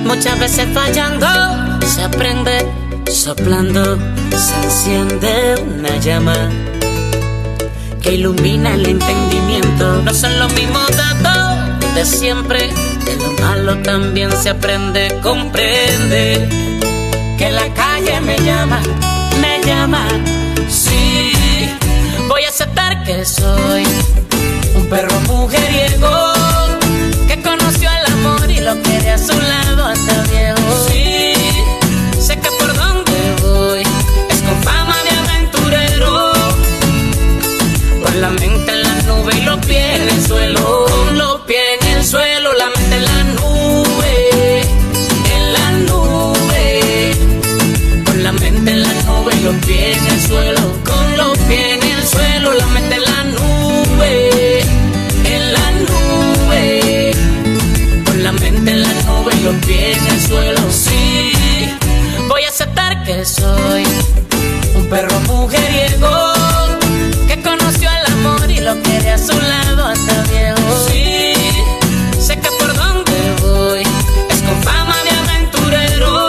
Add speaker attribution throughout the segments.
Speaker 1: Muchas veces fallando se aprende, soplando se enciende una llama que ilumina el entendimiento. No son los mismos datos de siempre, de lo malo también se aprende. Comprende que la calle me llama, sí. Voy a aceptar que soy un perro mujeriego que conoció el amor y lo quiere a su lado hasta viejo. Sí, sé que por donde voy es con fama de aventurero, con la mente en la nube y los pies en el suelo. Con los pies en el suelo, la mente en la nube, en la nube. Con la mente en la nube y los pies en el suelo. Con los pies en el suelo, la mente en la nube, en la nube. Con la mente en la nube y los pies en el suelo. Sí, voy a aceptar que soy un perro mujeriego que conoció el amor y lo quiere a su lado hasta viejo. Sí, sé que por donde voy es con fama de aventurero,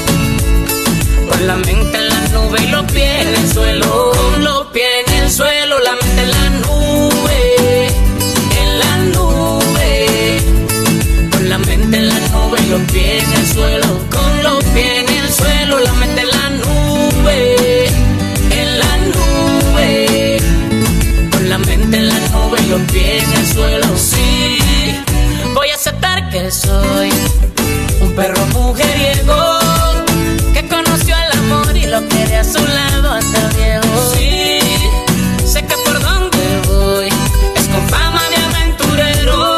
Speaker 1: con la mente en la nube y los pies en el suelo. Con los pies en el suelo, la mente en la nube, en la nube. Con la mente en la nube y los pies en el suelo. Con los pies en el suelo, la mente en la nube, en la nube. Con la mente en la nube y los pies en el suelo. Sí, voy a aceptar que soy un perro mujeriego que conoció el amor y lo quiere a su lado hasta viejo. Sí, sé que por donde voy es con fama de aventurero,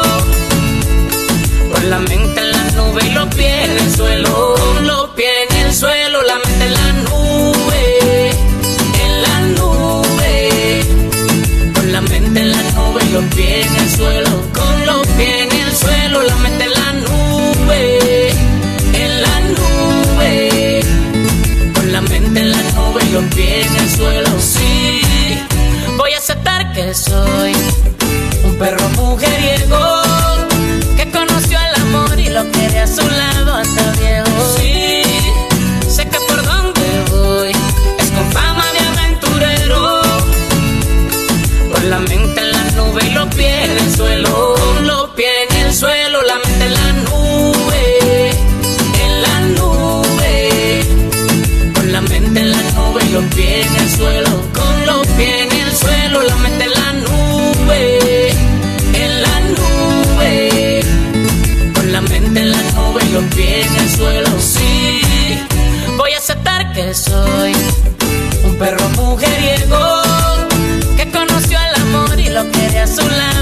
Speaker 1: con la mente en la nube y los pies en el suelo. Con los pies en el suelo, la mente en la nube, en la nube. Con la mente en la nube y los pies en el suelo. Con los pies en el suelo, la mente en la nube, en la nube. Con la mente en la nube y los pies en el suelo. Sí, voy a aceptar que soy un perro mujeriego que conoció el amor y lo quiere a su lado hasta viejo. Sí, sé que por donde voy es con fama de aventurero, con la mente en la nube y los pies en el suelo. Con los pies en el suelo, la mente en la nube, en la nube. Con la mente en la nube y los pies en el suelo. Con los pies en el suelo, la mente en la nube, en la nube. Con la mente en la nube y los pies en el suelo. Sí, voy a aceptar que soy un perro mujeriego que conoció el amor y lo quiere a su lado.